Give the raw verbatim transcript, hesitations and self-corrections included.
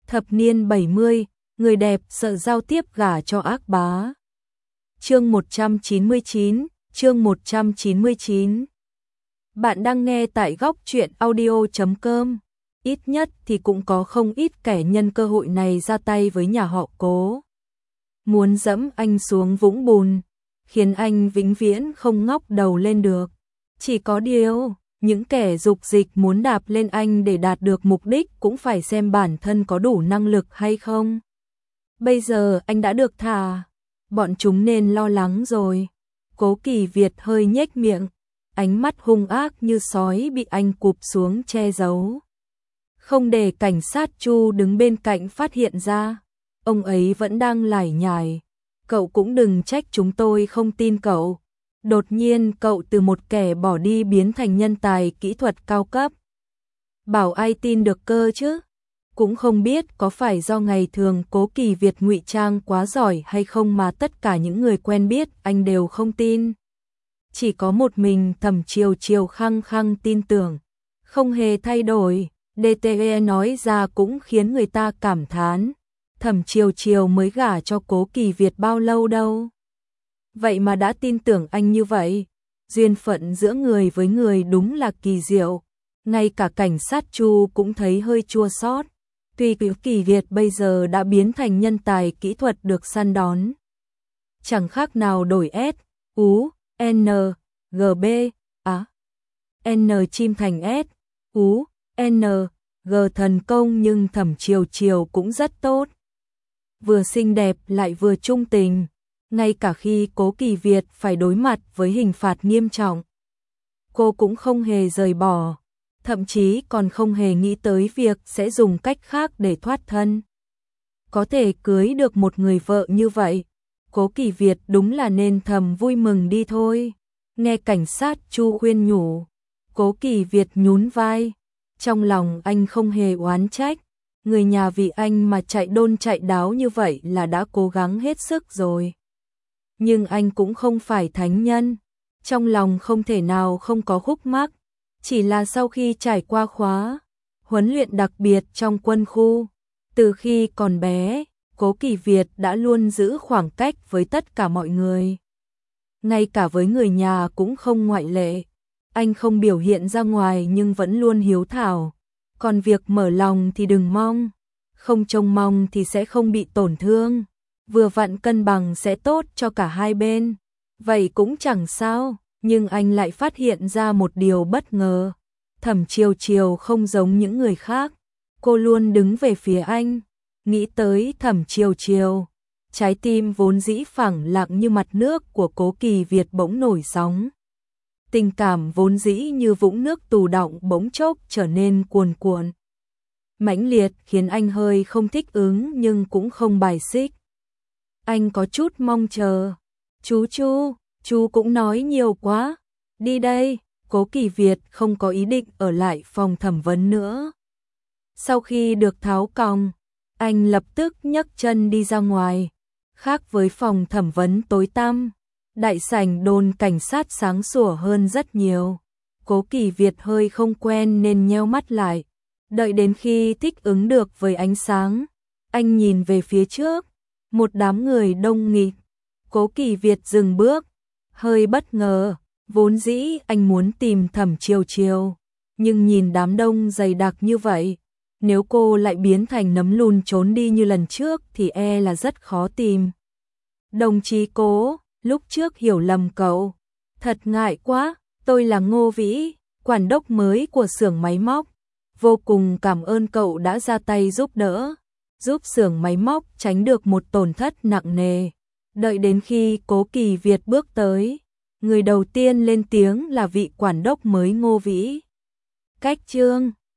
Thập niên bảy mươi, người đẹp sợ giao tiếp gả cho ác bá. Chương một trăm chín mươi chín, chương một trăm chín mươi chín. Bạn đang nghe tại góc truyện audio chấm com. Ít nhất thì cũng có không ít kẻ nhân cơ hội này ra tay với nhà họ Cố. Muốn dẫm anh xuống vũng bùn, khiến anh vĩnh viễn không ngóc đầu lên được. Chỉ có điều, những kẻ dục dịch muốn đạp lên anh để đạt được mục đích cũng phải xem bản thân có đủ năng lực hay không. Bây giờ anh đã được thả, bọn chúng nên lo lắng rồi. Cố Kỳ Việt hơi nhếch miệng, ánh mắt hung ác như sói bị anh cụp xuống che giấu. Không để cảnh sát Chu đứng bên cạnh phát hiện ra, ông ấy vẫn đang lải nhải. Cậu cũng đừng trách chúng tôi không tin cậu. Đột nhiên cậu từ một kẻ bỏ đi biến thành nhân tài kỹ thuật cao cấp. Bảo ai tin được cơ chứ? Cũng không biết có phải do ngày thường Cố Kỳ Việt ngụy trang quá giỏi hay không mà tất cả những người quen biết anh đều không tin. Chỉ có một mình Thẩm Chiều Chiều khăng khăng tin tưởng. Không hề thay đổi, đê tê e nói ra cũng khiến người ta cảm thán. Thẩm Chiều Chiều mới gả cho Cố Kỳ Việt bao lâu đâu. Vậy mà đã tin tưởng anh như vậy. Duyên phận giữa người với người đúng là kỳ diệu. Ngay cả cảnh sát Chu cũng thấy hơi chua xót. Tuy Cố Kỳ Việt bây giờ đã biến thành nhân tài kỹ thuật được săn đón. Chẳng khác nào đổi S, U, N, G, B, á, N chim thành S, U, N, G thần công, nhưng Thẩm Chiều Chiều cũng rất tốt. Vừa xinh đẹp lại vừa trung tình. Ngay cả khi Cố Kỳ Việt phải đối mặt với hình phạt nghiêm trọng, cô cũng không hề rời bỏ, thậm chí còn không hề nghĩ tới việc sẽ dùng cách khác để thoát thân. Có thể cưới được một người vợ như vậy, Cố Kỳ Việt đúng là nên thầm vui mừng đi thôi. Nghe cảnh sát Chu khuyên nhủ, Cố Kỳ Việt nhún vai, trong lòng anh không hề oán trách. Người nhà vì anh mà chạy đôn chạy đáo như vậy là đã cố gắng hết sức rồi. Nhưng anh cũng không phải thánh nhân, trong lòng không thể nào không có khúc mắc. Chỉ là sau khi trải qua khóa huấn luyện đặc biệt trong quân khu, từ khi còn bé, Cố Kỳ Việt đã luôn giữ khoảng cách với tất cả mọi người. Ngay cả với người nhà cũng không ngoại lệ. Anh không biểu hiện ra ngoài nhưng vẫn luôn hiếu thảo. Còn việc mở lòng thì đừng mong. Không trông mong thì sẽ không bị tổn thương. Vừa vặn cân bằng sẽ tốt cho cả hai bên. Vậy cũng chẳng sao, nhưng anh lại phát hiện ra một điều bất ngờ. Thẩm Chiều Chiều không giống những người khác. Cô luôn đứng về phía anh. Nghĩ tới Thẩm Chiều Chiều, trái tim vốn dĩ phẳng lặng như mặt nước của Cố Kỳ Việt bỗng nổi sóng. Tình cảm vốn dĩ như vũng nước tù đọng bỗng chốc trở nên cuồn cuộn. Mãnh liệt khiến anh hơi không thích ứng nhưng cũng không bài xích. Anh có chút mong chờ. Chú Chu, chú cũng nói nhiều quá. Đi đây. Cố Kỳ Việt không có ý định ở lại phòng thẩm vấn nữa. Sau khi được tháo còng, anh lập tức nhấc chân đi ra ngoài. Khác với phòng thẩm vấn tối tăm, đại sảnh đồn cảnh sát sáng sủa hơn rất nhiều. Cố Kỳ Việt hơi không quen nên nheo mắt lại. Đợi đến khi thích ứng được với ánh sáng, anh nhìn về phía trước. Một đám người đông nghịt. Cố Kỳ Việt dừng bước, hơi bất ngờ. Vốn dĩ anh muốn tìm Thẩm Chiều Chiều, nhưng nhìn đám đông dày đặc như vậy, nếu cô lại biến thành nấm lùn trốn đi như lần trước thì e là rất khó tìm. Đồng chí Cố, lúc trước hiểu lầm cậu. Thật ngại quá, tôi là Ngô Vĩ, quản đốc mới của xưởng máy móc. Vô cùng cảm ơn cậu đã ra tay giúp đỡ, giúp xưởng máy móc tránh được một tổn thất nặng nề. Đợi đến khi Cố Kỳ Việt bước tới, người đầu tiên lên tiếng là vị quản đốc mới Ngô Vĩ. Cách Trương,